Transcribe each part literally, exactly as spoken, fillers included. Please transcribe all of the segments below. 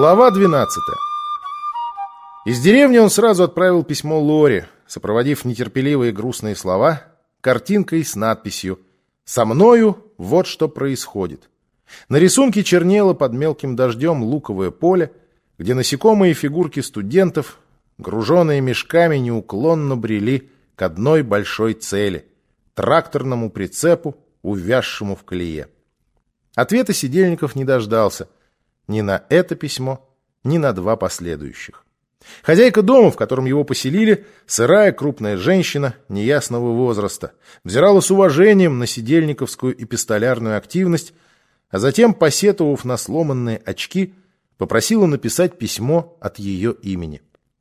Глава двенадцатая. Из деревни он сразу отправил письмо Лоре, сопроводив нетерпеливые грустные слова картинкой с надписью «Со мною вот что происходит». На рисунке чернело под мелким дождем луковое поле, где насекомые фигурки студентов, груженные мешками, неуклонно брели к одной большой цели — тракторному прицепу, увязшему в колее. Ответа Сидельников не дождался ни на это письмо, ни на два последующих. Хозяйка дома, в котором его поселили, сырая крупная женщина неясного возраста, взирала с уважением на сидельниковскую эпистолярную активность, а затем, посетовав на сломанные очки, попросила написать письмо от ее имени.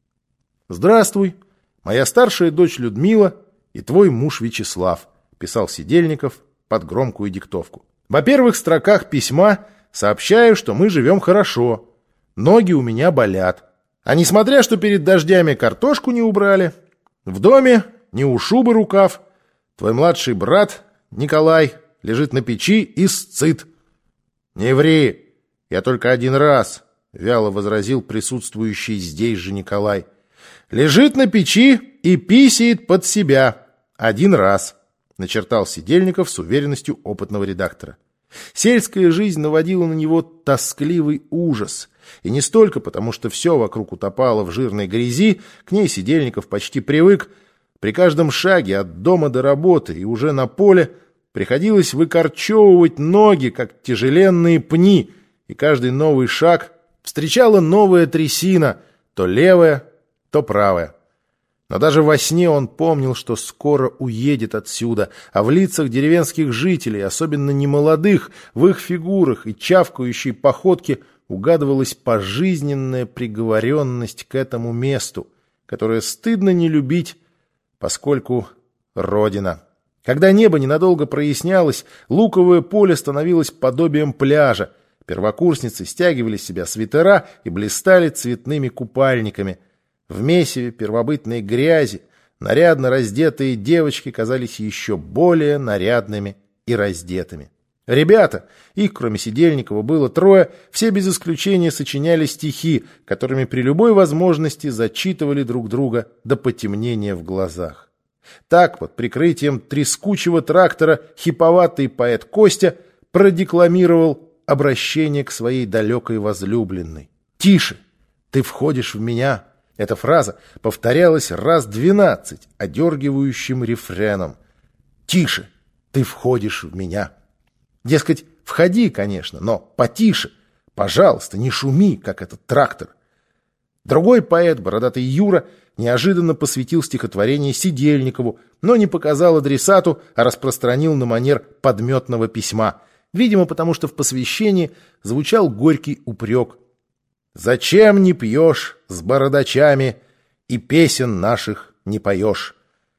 «Здравствуй, моя старшая дочь Людмила и твой муж Вячеслав», писал Сидельников под громкую диктовку. «В первых строках письма сообщаю, что мы живем хорошо, ноги у меня болят. А несмотря, что перед дождями картошку не убрали, в доме не у шубы рукав, твой младший брат Николай лежит на печи и сцит». «Не ври, я только один раз», — вяло возразил присутствующий здесь же Николай. «Лежит на печи и писает под себя. Один раз», — начертал Сидельников с уверенностью опытного редактора. Сельская жизнь наводила на него тоскливый ужас. И не столько потому, что все вокруг утопало в жирной грязи, к ней Сидельников почти привык. При каждом шаге от дома до работы и уже на поле приходилось выкорчевывать ноги, как тяжеленные пни, и каждый новый шаг встречала новая трясина, то левая, то правая. Но даже во сне он помнил, что скоро уедет отсюда, а в лицах деревенских жителей, особенно немолодых, в их фигурах и чавкающей походке угадывалась пожизненная приговоренность к этому месту, которое стыдно не любить, поскольку родина. Когда небо ненадолго прояснялось, луковое поле становилось подобием пляжа. Первокурсницы стягивали с себя свитера и блистали цветными купальниками. В месиве первобытной грязи нарядно раздетые девочки казались еще более нарядными и раздетыми. Ребята, их кроме Сидельникова было трое, все без исключения сочиняли стихи, которыми при любой возможности зачитывали друг друга до потемнения в глазах. Так, под прикрытием трескучего трактора, хиповатый поэт Костя продекламировал обращение к своей далекой возлюбленной. «Тише, ты входишь в меня». Эта фраза повторялась раз двенадцать одергивающим рефреном. «Тише, ты входишь в меня». Дескать, входи, конечно, но потише. Пожалуйста, не шуми, как этот трактор. Другой поэт, бородатый Юра, неожиданно посвятил стихотворение Сидельникову, но не показал адресату, а распространил на манер подметного письма. Видимо, потому что в посвящении звучал горький упрек. «Зачем не пьешь с бородачами и песен наших не поешь?»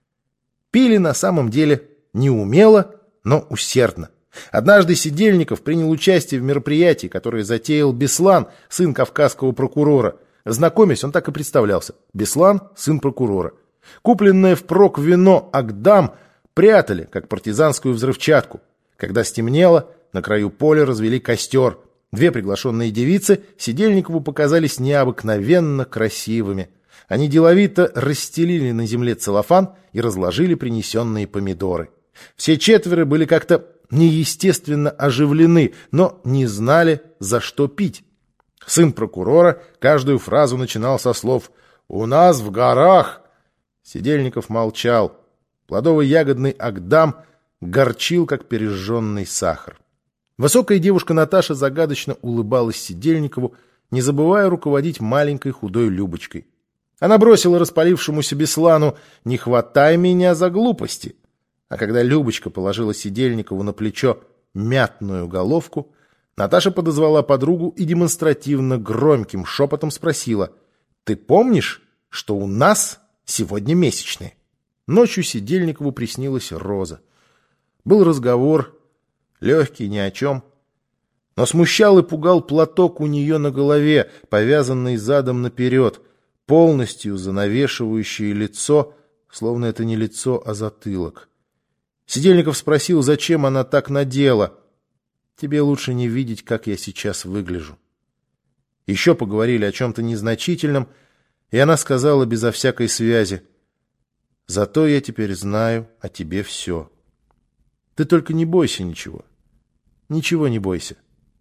Пили на самом деле не умело, но усердно. Однажды Сидельников принял участие в мероприятии, которое затеял Беслан, сын кавказского прокурора. Знакомясь, он так и представлялся. Беслан, сын прокурора. Купленное впрок вино «Агдам» прятали, как партизанскую взрывчатку. Когда стемнело, на краю поля развели костер. Две приглашенные девицы Сидельникову показались необыкновенно красивыми. Они деловито расстелили на земле целлофан и разложили принесенные помидоры. Все четверо были как-то неестественно оживлены, но не знали, за что пить. Сын прокурора каждую фразу начинал со слов «У нас в горах». Сидельников молчал. Плодово-ягодный Агдам горчил, как пережженный сахар. Высокая девушка Наташа загадочно улыбалась Сидельникову, не забывая руководить маленькой худой Любочкой. Она бросила распалившемуся Беслану «Не хватай меня за глупости». А когда Любочка положила Сидельникову на плечо мятную головку, Наташа подозвала подругу и демонстративно громким шепотом спросила: «Ты помнишь, что у нас сегодня месячные?» Ночью Сидельникову приснилась Роза. Был разговор, легкий, ни о чем. Но смущал и пугал платок у нее на голове, повязанный задом наперед, полностью занавешивающий лицо, словно это не лицо, а затылок. Сидельников спросил, зачем она так надела. «Тебе лучше не видеть, как я сейчас выгляжу». Еще поговорили о чем-то незначительном, и она сказала безо всякой связи: «Зато я теперь знаю о тебе все. Ты только не бойся ничего. Ничего не бойся».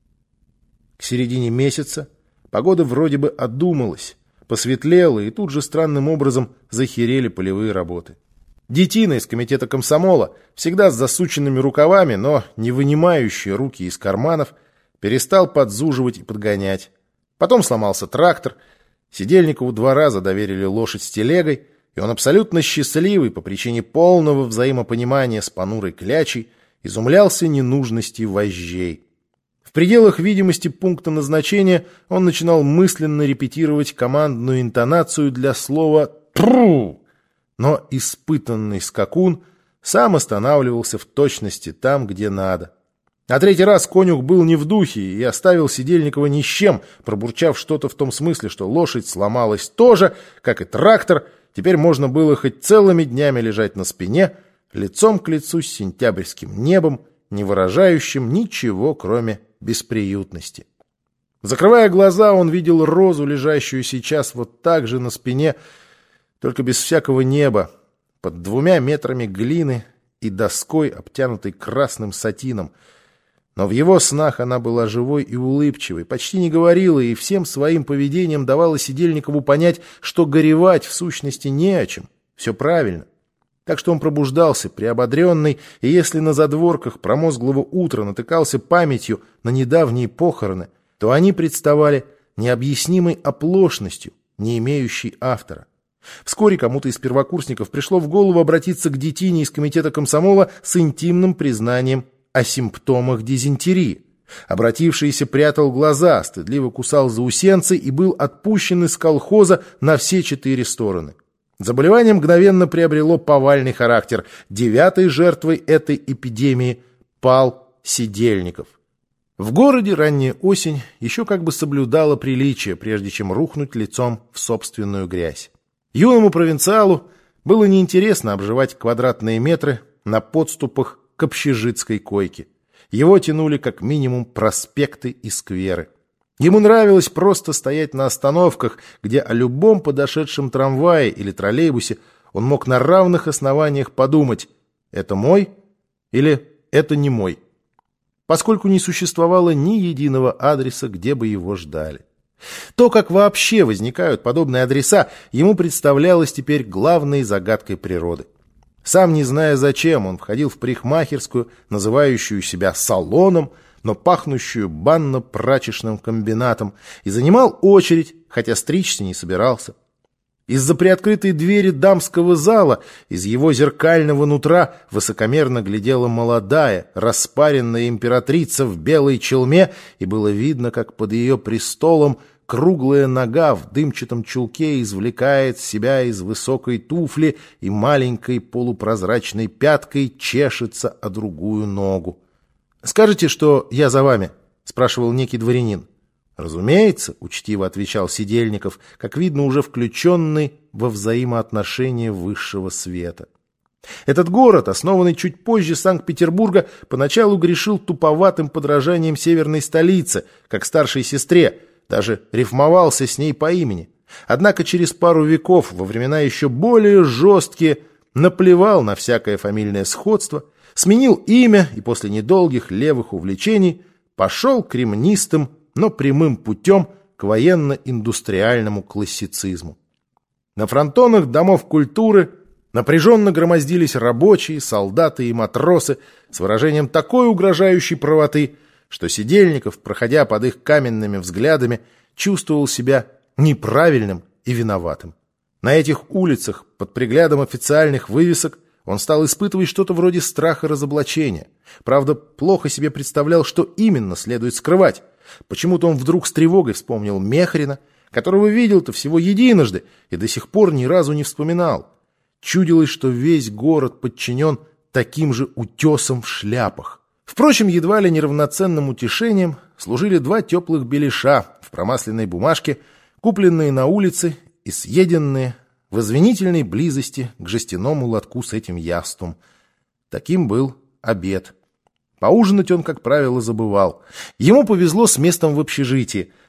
К середине месяца погода вроде бы одумалась, посветлела, и тут же странным образом захерели полевые работы. Детина из комитета комсомола, всегда с засученными рукавами, но не вынимающий руки из карманов, перестал подзуживать и подгонять. Потом сломался трактор, Сидельникову два раза доверили лошадь с телегой, и он абсолютно счастливый по причине полного взаимопонимания с понурой клячей изумлялся ненужности вожжей. В пределах видимости пункта назначения он начинал мысленно репетировать командную интонацию для слова «тру», но испытанный скакун сам останавливался в точности там, где надо. А третий раз конюх был не в духе и оставил Сидельникова ни с чем, пробурчав что-то в том смысле, что лошадь сломалась тоже, как и трактор. Теперь можно было хоть целыми днями лежать на спине, лицом к лицу с сентябрьским небом, не выражающим ничего, кроме бесприютности. Закрывая глаза, он видел розу, лежащую сейчас вот так же на спине, только без всякого неба, под двумя метрами глины и доской, обтянутой красным сатином. Но в его снах она была живой и улыбчивой, почти не говорила и всем своим поведением давала Сидельникову понять, что горевать в сущности не о чем, все правильно. Так что он пробуждался, приободренный, и если на задворках промозглого утра натыкался памятью на недавние похороны, то они представали необъяснимой оплошностью, не имеющей автора. Вскоре кому-то из первокурсников пришло в голову обратиться к детине из комитета комсомола с интимным признанием о симптомах дизентерии. Обратившийся прятал глаза, стыдливо кусал заусенцы и был отпущен из колхоза на все четыре стороны. Заболевание мгновенно приобрело повальный характер. Девятой жертвой этой эпидемии пал Сидельников. В городе ранняя осень еще как бы соблюдала приличие, прежде чем рухнуть лицом в собственную грязь. Юному провинциалу было неинтересно обживать квадратные метры на подступах к общежитской койке. Его тянули как минимум проспекты и скверы. Ему нравилось просто стоять на остановках, где о любом подошедшем трамвае или троллейбусе он мог на равных основаниях подумать: это мой или это не мой, поскольку не существовало ни единого адреса, где бы его ждали. То, как вообще возникают подобные адреса, ему представлялось теперь главной загадкой природы. Сам не зная зачем, он входил в парикмахерскую, называющую себя салоном, но пахнущую банно-прачечным комбинатом, и занимал очередь, хотя стричься не собирался. Из-за приоткрытой двери дамского зала, из его зеркального нутра высокомерно глядела молодая, распаренная императрица в белой челме, и было видно, как под ее престолом круглая нога в дымчатом чулке извлекает себя из высокой туфли и маленькой полупрозрачной пяткой чешется о другую ногу. «Скажете, что я за вами?» — спрашивал некий дворянин. «Разумеется», — учтиво отвечал Сидельников, как видно, уже включенный во взаимоотношения высшего света. Этот город, основанный чуть позже Санкт-Петербурга, поначалу грешил туповатым подражанием северной столице, как старшей сестре, даже рифмовался с ней по имени. Однако через пару веков, во времена еще более жесткие, наплевал на всякое фамильное сходство, сменил имя и после недолгих левых увлечений пошел к ремнистым, но прямым путем к военно-индустриальному классицизму. На фронтонах домов культуры напряженно громоздились рабочие, солдаты и матросы с выражением такой угрожающей правоты, что Сидельников, проходя под их каменными взглядами, чувствовал себя неправильным и виноватым. На этих улицах, под приглядом официальных вывесок, он стал испытывать что-то вроде страха разоблачения. Правда, плохо себе представлял, что именно следует скрывать. Почему-то он вдруг с тревогой вспомнил Мехрина, которого видел-то всего единожды и до сих пор ни разу не вспоминал. Чудилось, что весь город подчинен таким же утесам в шляпах. Впрочем, едва ли неравноценным утешением служили два теплых беляша в промасленной бумажке, купленные на улице и съеденные в извинительной близости к жестяному лотку с этим яством. Таким был обед. Поужинать он, как правило, забывал. Ему повезло с местом в общежитии.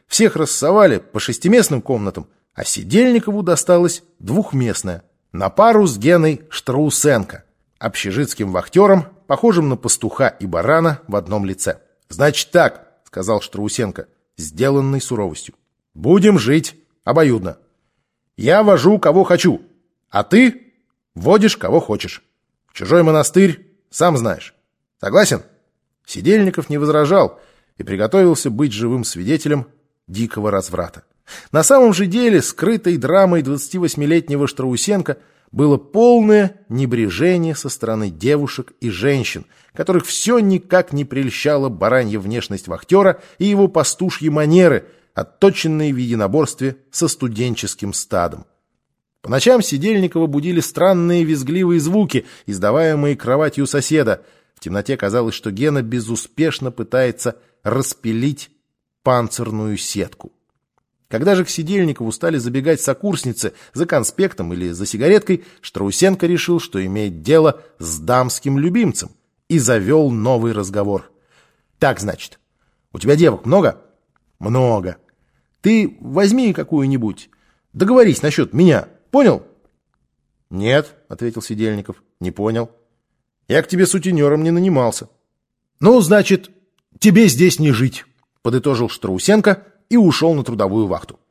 Всех рассовали по шестиместным комнатам, а Сидельникову досталась двухместная, на пару с Геной Штраусенко, общежитским вахтером, похожим на пастуха и барана в одном лице. «Значит так», — сказал Штраусенко, сделанный суровостью, — «будем жить обоюдно. Я вожу, кого хочу, а ты водишь, кого хочешь. В чужой монастырь, сам знаешь. Согласен?» Сидельников не возражал и приготовился быть живым свидетелем дикого разврата. На самом же деле скрытой драмой двадцативосьмилетнего Штраусенко было полное небрежение со стороны девушек и женщин, которых все никак не прельщала баранья внешность вахтера и его пастушьи манеры, отточенные в единоборстве со студенческим стадом. По ночам Сидельникова будили странные визгливые звуки, издаваемые кроватью соседа. В темноте казалось, что Гена безуспешно пытается распилить панцирную сетку. Когда же к Сидельникову стали забегать сокурсницы за конспектом или за сигареткой, Штраусенко решил, что имеет дело с дамским любимцем, и завел новый разговор. «Так, значит, у тебя девок много?» «Много. Ты возьми какую-нибудь. Договорись насчет меня. Понял?» «Нет», — ответил Сидельников, — «не понял. Я к тебе сутенером не нанимался». «Ну, значит, тебе здесь не жить», — подытожил Штраусенко и ушел на трудовую вахту.